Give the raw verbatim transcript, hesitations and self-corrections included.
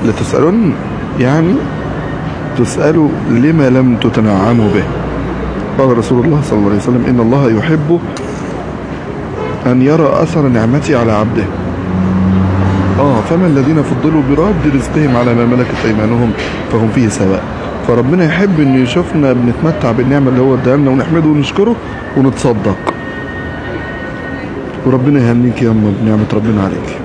لتسألن يعني تسألوا لما لم تتنعموا به. قال رسول الله صلى الله عليه وسلم إن الله يحب أن يرى أثر نعمتي على عبده. آه فما الذين فضلوا برد رزقهم على ما ملكت أيمانهم فهم فيه سواء. فربنا يحب أن يشوفنا بنتمتع بالنعمة اللي هو اداها لنا ونحمده ونشكره ونتصدق. وربنا يهنيك يا أمه بنعمة ربنا عليك.